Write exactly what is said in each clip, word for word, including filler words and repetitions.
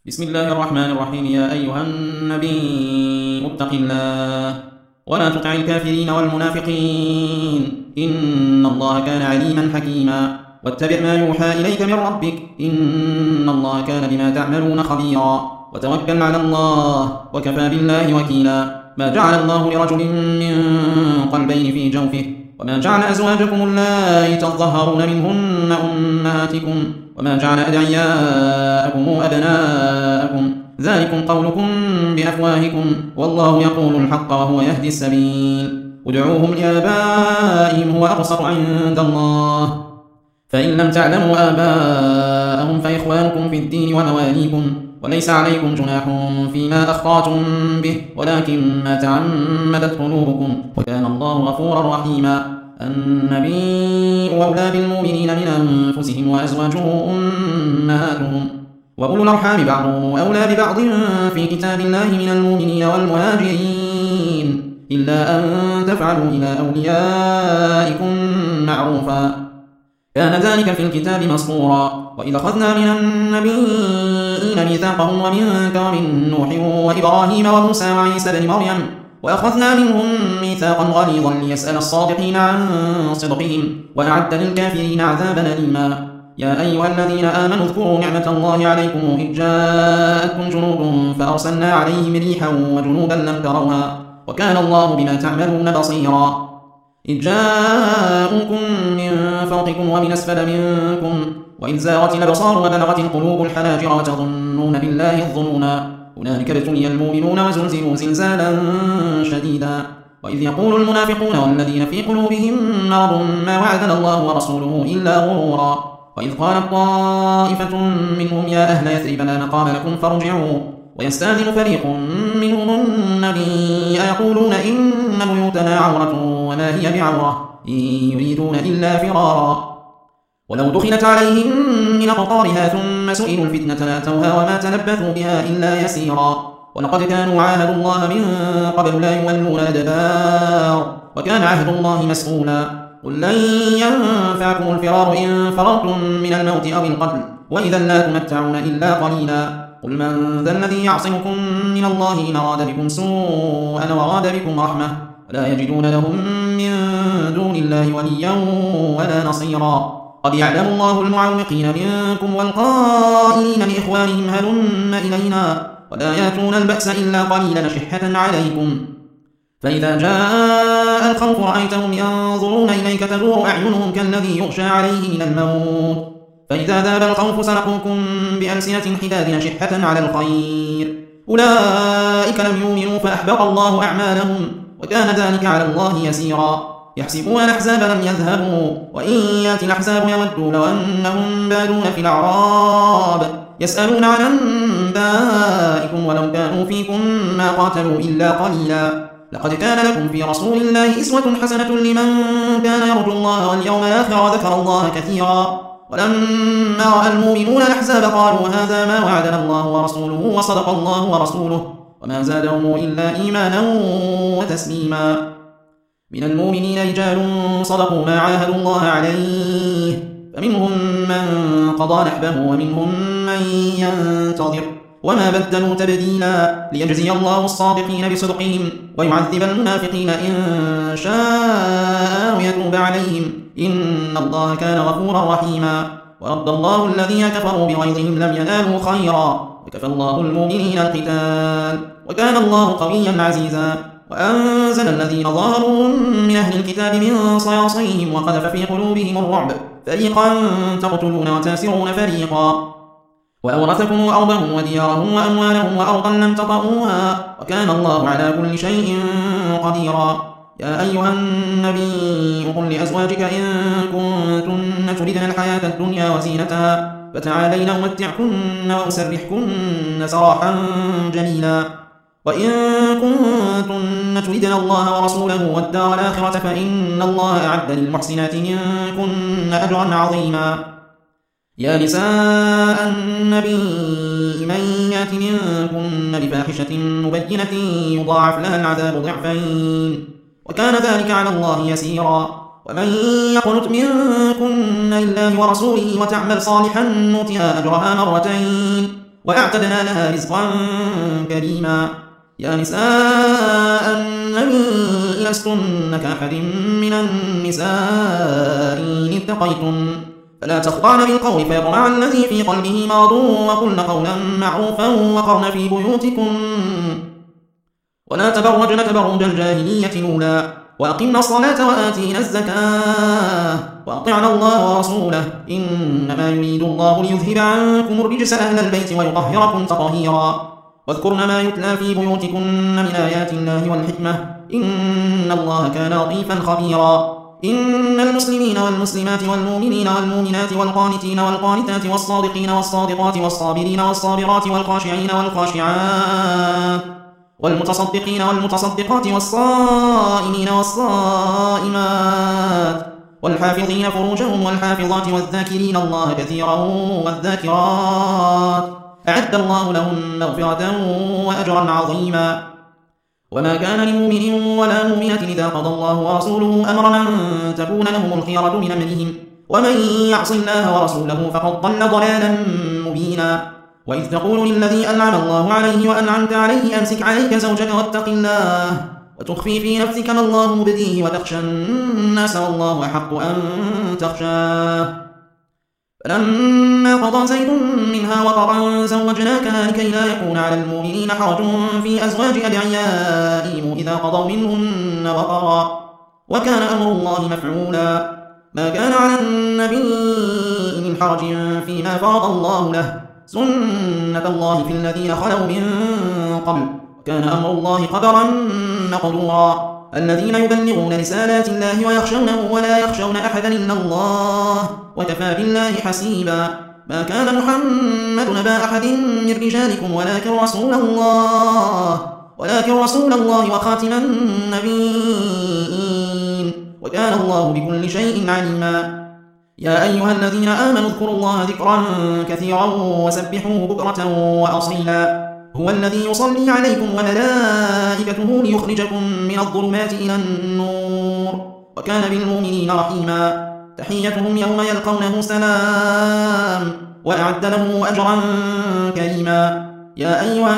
بسم الله الرحمن الرحيم. يا أيها النبي اتق الله ولا تطع الكافرين والمنافقين، إن الله كان عليما حكيما. واتبع ما يوحى إليك من ربك، إن الله كان بما تعملون خبيرا. وتوكل على الله وكفى بالله وكيلا. ما جعل الله لرجل من قلبين في جوفه، وما جعل أزواجكم اللائي تظهرون منهن أمهاتكم، وما جعل أدعياءكم أبناءكم، ذلكم قولكم بأفواهكم، والله يقول الحق وهو يهدي السبيل. ادعوهم لآبائهم هو أقسط عند الله، فإن لم تعلموا آباءهم فإخوانكم في الدين ومواليكم، وليس عليكم جناح فيما أخطأتم به، ولكن ما تعمدت قلوبكم، وكان الله غفورا رحيما. النبي أولى بالمؤمنين من أنفسهم وأزواجه أمهاتهم، وأولو الأرحام بعضهم أولى ببعض في كتاب الله من المؤمنين والمهاجرين، إلا أن تفعلوا إلى أوليائكم معروفا، كان ذلك في الكتاب مسطورا. وإذا أخذنا من النبيين ميثاقهم ومنك ومن نوح وإبراهيم وموسى وعيسى بن مريم، وأخذنا منهم ميثاقا غليظا ليسأل الصادقين عن صدقهم، وأعد للكافرين عذابا أليما. يا أيها الذين آمنوا اذكروا نعمة الله عليكم إذ جاءتكم جنود فأرسلنا عليهم ريحا وجنودا لم تروها، وكان الله بما تعملون بصيرا. إذ جاءوكم من فوقكم ومن أسفل منكم، وإذ زاغت الأبصار وبلغت القلوب الحناجر وتظنون بالله الظنونا، هنالك ابتلي المؤمنون وزلزلوا زلزالا شديدا. وإذ يقول المنافقون والذين في قلوبهم مرض ما وعدنا الله ورسوله إلا غرورا. وإذ قالت طائفة منهم يا أهل يثرب لا مقام لكم فارجعوا، ويستأذن فريق منهم النبي يقولون إن بيوتنا عورة وما هي بعورة إن يريدون إلا فرارا. ولو دخلت عليهم من أقطارها ثم سئلوا الفتنة لأتوها وما تلبثوا بها إلا يسيرا. ولقد كانوا عاهدوا الله من قبل لا يولون الأدبار، وكان عهد الله مسؤولا. قل لن ينفعكم الفرار إن فررتم من الموت أو القتل، وإذا لا تمتعون إلا قليلا. قل من ذا الذي يعصمكم من الله إن أراد بكم سوءا وأراد بكم رحمة، ولا يجدون لهم من دون الله وليا ولا نصيرا. قد يعلم الله المعوقين منكم والقائلين لإخوانهم هلم إلينا، ولا يأتون البأس إلا قليلا شحة عليكم. فإذا جاء الخوف رأيتهم ينظرون إليك تدور أعينهم كالذي يغشى عليه من الموت، فإذا ذاب الخوف سلقوكم بألسنة حداد أشحة على الخير، أولئك لم يؤمنوا فأحبط الله أعمالهم، وكان ذلك على الله يسيرا. يحسبون الأحزاب لم يذهبوا، وإن يأتي الأحزاب يودوا لو أنهم بادون في الأعراب يسألون عن أنبائكم ولو كانوا فيكم ما قاتلوا إلا قليلا. لقد كان لكم في رسول الله أسوة حسنة لمن كان يرجو الله واليوم الآخر وذكر الله كثيرا. ولما رأى المؤمنون الأحزاب قالوا هذا ما وعدنا الله ورسوله وصدق الله ورسوله، وما زادهم إلا إيمانا وتسليما. من المؤمنين رجال صدقوا ما عاهدوا الله عليه، فمنهم من قضى نحبه ومنهم من ينتظر، وما بدلوا تبديلا، ليجزي الله الصادقين بصدقهم ويعذب المنافقين إن شاء ويتوب عليهم، إن الله كان غفورا رحيما. ورد الله الذين كفروا بغيظهم لم ينالوا خيرا، وكفى الله المؤمنين القتال، وكان الله قويا عزيزا. وأنزل الذين ظاهروهم من أهل الكتاب من صياصيهم وقذف في قلوبهم الرعب، فريقا تقتلون وتاسرون فريقا. وأورثكم أرضهم وديارهم وأموالهم وأرضا لم تطئوها، وكان الله على كل شيء قديرا. يا أيها النبي قل لأزواجك إن كنتن تردن الحياة الدنيا وزينتها فتعالين أمتعكن وأسرحكن سراحا جميلا. وإن كنتن تردن الله ورسوله والدار الآخرة فإن الله أعد للمحسنات منكن أجرا عظيما. يا نساء النبي من يأت منكن بفاحشة مبينة يضاعف لها العذاب ضعفين، وكان ذلك على الله يسيرا. ومن يقنت منكن لله ورسوله وتعمل صالحا نؤتها أجرها مرتين وأعتدنا لها رزقا كريما. يا نساء النبي لستن كأحد من النساء إن اتقيتن فلا تخضعن بالقول فيطمع الذي في قلبه مرض وقلن قولا معروفا وقرن في بيوتكن ولا تبرجن تبرج الجاهلية الأولى وأقمنا الصلاة وآتينا الزكاة وأطعنا الله ورسوله إنما يريد الله ليذهب عنكم الرجس أهل البيت ويطهركم تطهيرا واذكرن ما يتلى في بيوتكن من آيات الله والحكمة إن الله كان لطيفا خبيرا. إن المسلمين والمسلمات والمؤمنين والمؤمنات والقانتين والقانتات والصادقين والصادقات والصابرين والصابرات والخاشعين والخاشعات والمتصدقين والمتصدقات والصائمين والصائمات والحافظين فروجهم والحافظات والذاكرين الله كثيرا والذاكرات أعد الله لهم مغفرة وأجرا عظيما. وما كان لمؤمن ولا مؤمنة إذا قضى الله ورسوله أمرا أن تكون لهم الخيرة من أمرهم ومن يعص الله ورسوله فقد ضل ضلالا مبينا. وإذ تقول للذي أنعم الله عليه وأنعمت عليه أمسك عليك زوجك واتق الله وتخفي في نفسك ما الله مبديه وتخشى الناس والله أحق أن تخشاه. فلما قضى زيد منها وطرا زوجناكها لكي لا يكون على المؤمنين حرج في أزواج أدعيائهم إذا قضوا منهن وطرا وكان أمر الله مفعولا. ما كان على النبي من حرج فيما فرض الله له سنة الله في الذين خلوا من قبل كان أمر الله قدرا مقدورا. الذين يبلغون رسالات الله ويخشونه ولا يخشون أحدا إلا الله وكفى بالله حسيبا. ما كان محمد نبا أحد من رجالكم ولكن رسول الله ولكن رسول الله وخاتم النبيين وكان الله بكل شيء عليما. يا أيها الذين آمنوا اذكروا الله ذكرا كثيرا وسبحوه بكرة وأصيلا. هو الذي يصلي عليكم وملائكته ليخرجكم من الظلمات إلى النور وكان بالمؤمنين رحيما. تحيتهم يوم يلقونه سلام وأعد له أجرا كريما. يا أيها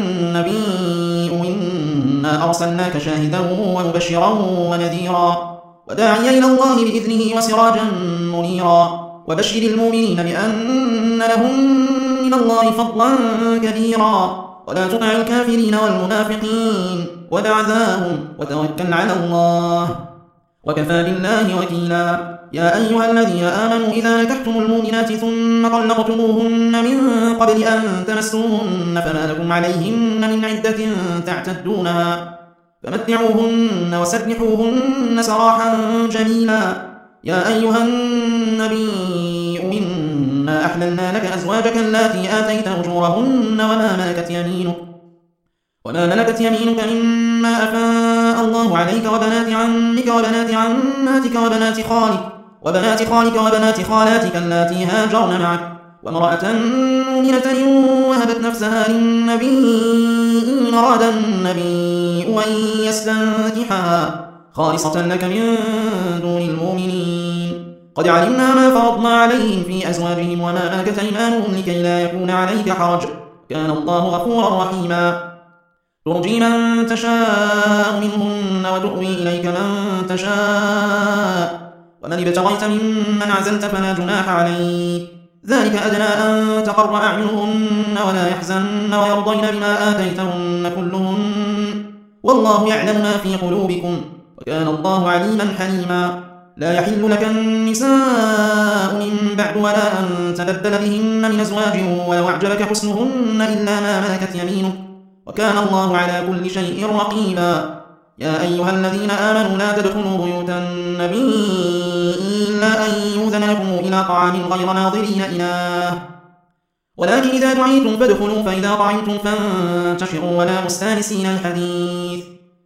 النبي إنا أرسلناك شاهدا ومبشرا ونذيرا وداعيا إلى الله بإذنه وسراجا منيرا. وبشر المؤمنين بأن لهم من الله فضلا كبيرا ولا تطع الكافرين والمنافقين ودع ذاهم وتوكل على الله وكفى بالله وكيلا. يا أيها الذين آمنوا إذا نكحتم المؤمنات ثم طلقتموهن من قبل أن تمسوهن فما لكم عليهن من عدة تعتدونها فمتعوهن وسرحوهن سراحا جميلا. يا أيها النبي إنا أحللنا لك أزواجك اللاتي آتيت أجورهن وما ملكت يمينك وما ملكت يمينك مما أفاء الله عليك وبنات عمك وبنات عماتك وبنات خالك وبنات خالك وبنات خالاتك اللاتي هاجرن معك وامرأة مؤمنة وهبت نفسها للنبي إن أراد النبي أن يستنكحها خالصة لك من دون المؤمنين. قد علمنا ما فرضنا عليهم في أزواجهم وما ملكت أيمانهم لكي لا يكون عليك حرج كان الله غفورا رحيما. ترجي من تشاء منهن وتؤوي إليك من تشاء ومن ابتغيت ممن عزلت فلا جناح عليك ذلك أدنى أن تقر أعينهن ولا يحزن ويرضين بما آتيتهن كلهن والله يعلم ما في قلوبكم وكان الله عليما حليما. لا يحل لك النساء من بعد ولا أن تبدل بهن من أزواج ولو أعجبك حسنهن إلا ما ملكت يمينك وكان الله على كل شيء رقيبا. يا أيها الذين آمنوا لا تدخلوا بيوت النبي إلا أن يؤذن لكم إلى طعام غير ناظرين إناه ولكن إذا دعيتم فادخلوا فإذا طعمتم فانتشروا ولا مستانسين الحديث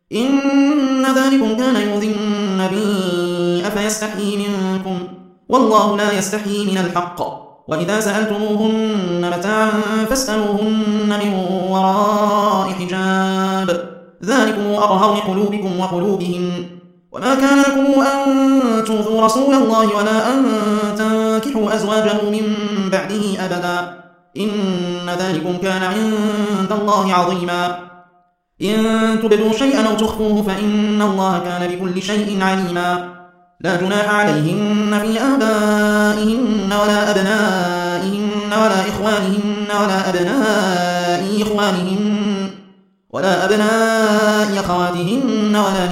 إن ذلكم كان يؤذي النبي أفيستحيي منكم والله لا يستحيي من الحق. وإذا سألتموهن متاعا فاسألوهن من وراء حجاب ذلكم أطهر لقلوبكم وقلوبهم. وما كان لكم أن تؤذوا رسول الله ولا أن تنكحوا أزواجه من بعده أبدا إن ذلكم كان عند الله عظيما. إن تبدوا شيئا أو تخفوه فإن الله كان بكل شيء عليما. لا جناح عليهن في آبائهن ولا أبنائهن ولا إخوانهن ولا أبناء إخوانهن ولا أبناء أخواتهن ولا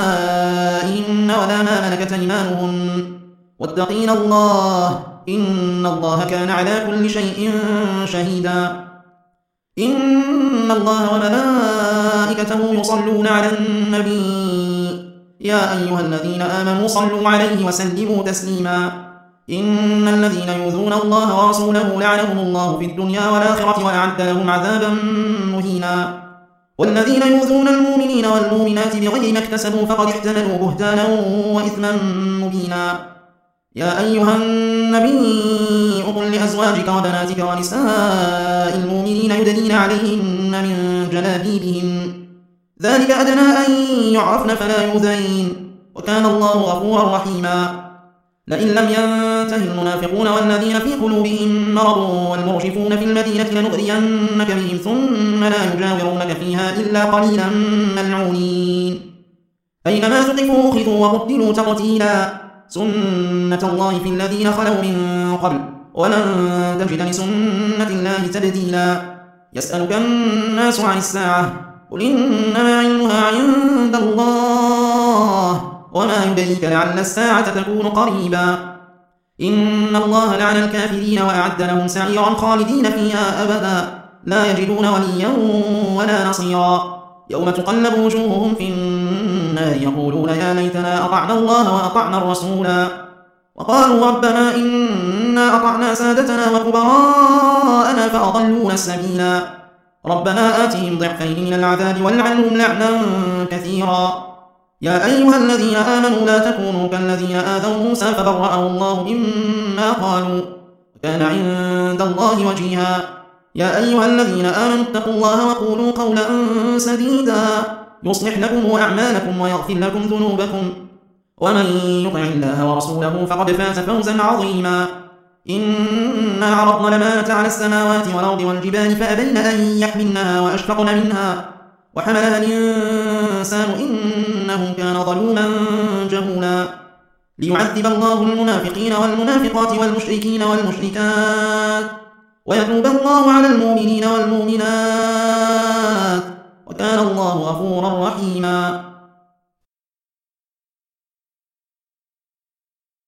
نسائهن ولا ما ملكت أيمانهن واتقين الله إن الله كان على كل شيء شهيدا. إن الله وملائكته يصلون على النبي يا أيها الذين آمنوا صلوا عليه وسلموا تسليما. إن الذين يؤذون الله ورسوله لعنهم الله في الدنيا والآخرة وأعد لهم عذابا مهينا. والذين يؤذون المؤمنين والمؤمنات بغير ما اكتسبوا فقد احتملوا بهتانا وإثما مبينا. يا أيها النبي قل لأزواجك وبناتك ونساء المؤمنين يدنين عليهن من جلابيبهن ذلك أدنى أن يعرفن فلا يؤذين وكان الله غفورا رحيما. لئن لم ينته المنافقون والذين في قلوبهم مرض والمرجفون في المدينة لنغرينك بهم ثم لا يجاورونك فيها إلا قليلا ملعونين. أينما ثقفوا أخذوا وقتلوا تقتيلا. سنة الله في الذين خلوا من قبل ولن تجد لسنة الله تبديلا. يسألك الناس عن الساعة قل إنما علمها عند الله وما يدريك لعل الساعة تكون قريبا. إن الله لعن الكافرين وأعد لهم سعيرا خالدين فيها أبدا لا يجدون وليا ولا نصيرا. يوم تقلب وجوههم في النار يقولون يا ليتنا أطعنا الله وأطعنا الرسولا وقالوا ربنا إنا أطعنا سادتنا وكبراءنا فأضلونا السبيلا. ربنا آتهم ضعفين من العذاب والعنهم لعنا كثيرا. يا أيها الذين آمنوا لا تكونوا كالذين آذوا موسى فبرأه الله مما قالوا وكان عند الله وجيها. يا أيها الذين آمنوا اتقوا الله وقولوا قولا سديدا يصلح لكم أعمالكم ويغفر لكم ذنوبكم ومن يطع الله ورسوله فقد فاز فوزا عظيما. إنا عرضنا الأمانة على السماوات والأرض والجبال فأبين أن يحملنها وأشفقن منها وحملها الإنسان إنه كان ظلوما جهولا. ليعذب الله المنافقين والمنافقات والمشركين والمشركات ويتوب الله على المؤمنين والمؤمنات وكان الله غفورا رحيما.